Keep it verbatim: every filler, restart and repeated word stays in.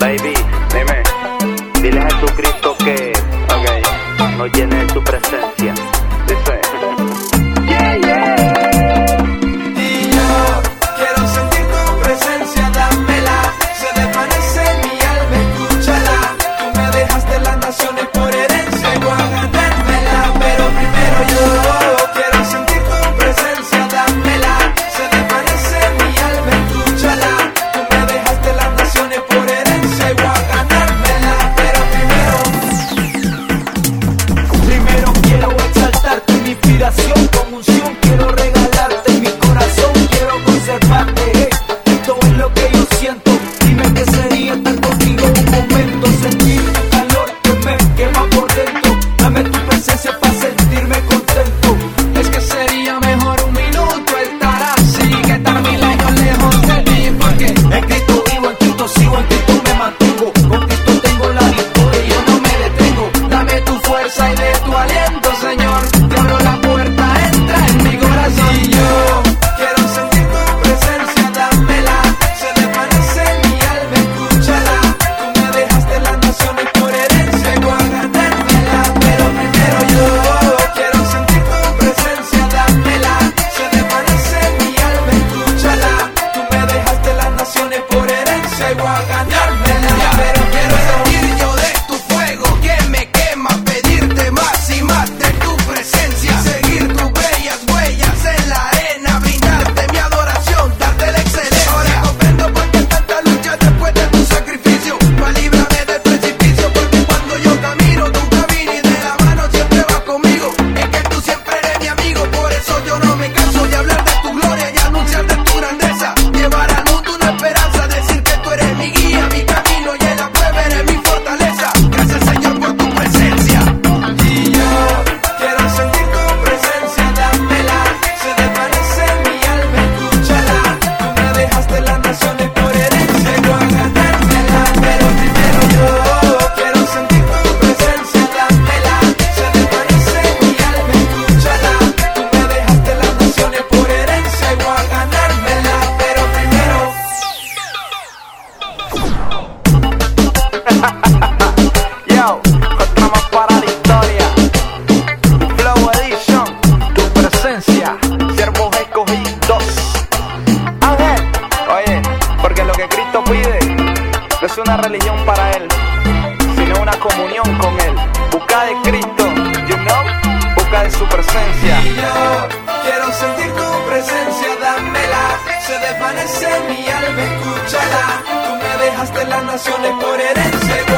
Baby, dime, dile a Jesucristo que, ok, nos llene de tu presencia. Dice, yeah, yeah. Y yo quiero sentir tu presencia, dámela. Se desvanece mi alma, escúchala. Tú me dejaste las naciones por herencia y voy a ganármela. Pero primero yo quiero sentir tu presencia, dámela. Se desvanece mi alma, escúchala. Tú me dejaste las naciones por herencia y voy a ganármela. Pero primero, primero quiero exaltarte mi inspiración con unción. Quiero regalarte mi corazón, quiero conservarte. Hey, esto es lo que yo siento. Dime qué sería estar contigo un momento. Sentir tu calor que me quema por dentro. Dame tu presencia para sentirme contento. Es que sería mejor un minuto estar así que estar mil años lejos de ti. Porque en Cristo vivo, en Cristo sigo, en Cristo me mantengo. Con Cristo tengo la victoria y yo no me detengo. Dame tu fuerza y de tu aliento, Señor. Te abro la puerta, entra en mi corazón. Y yo quiero sentir tu presencia, dámela. Se desvanece mi alma, escúchala. Tú me dejaste las naciones por herencia y voy a ganármela. Pero primero yo quiero sentir tu presencia, dámela. Se desvanece mi alma, escúchala. Tú me dejaste las naciones por herencia y voy a ganármela. Pero quiero sentir yo de tu fuego que me quema, pedirte más y más de tu presencia, seguir tus bellas huellas en la arena, brindarte mi adoración, darte la excelencia. Ahora comprendo por qué tanta lucha después de tu sacrificio, para librarme del precipicio, porque cuando yo camino, tú caminas y de la mano siempre vas conmigo. Es que tú siempre eres mi amigo, por eso yo no me canso de hablar de tu gloria y anunciar de tu grandeza. Llevar al mundo una esperanza, decir que tú eres mi guía, mi camino y en la prueba eres mi fortaleza. Gracias, Señor, por tu presencia. Y yo quiero sentir tu presencia, dámela. Se desvanece mi alma, escúchala. Tú me dejaste las naciones por herencia y voy a ganármela. Pero primero yo quiero sentir tu presencia, dámela. Se desvanece mi alma, escúchala. Tú me dejaste las naciones por herencia y voy a ganármela. Pero primero. Yo, otra más para la historia. Flow Edition, tu presencia, siervos escogidos. Ángel, oye, porque lo que Cristo pide no es una religión para Él, sino una comunión con Él. Busca de Cristo, you know, busca de su presencia. Y yo quiero sentir tu presencia, dámela. Se desvanece mi alma, escúchala. Tú me dejaste las naciones por herencia y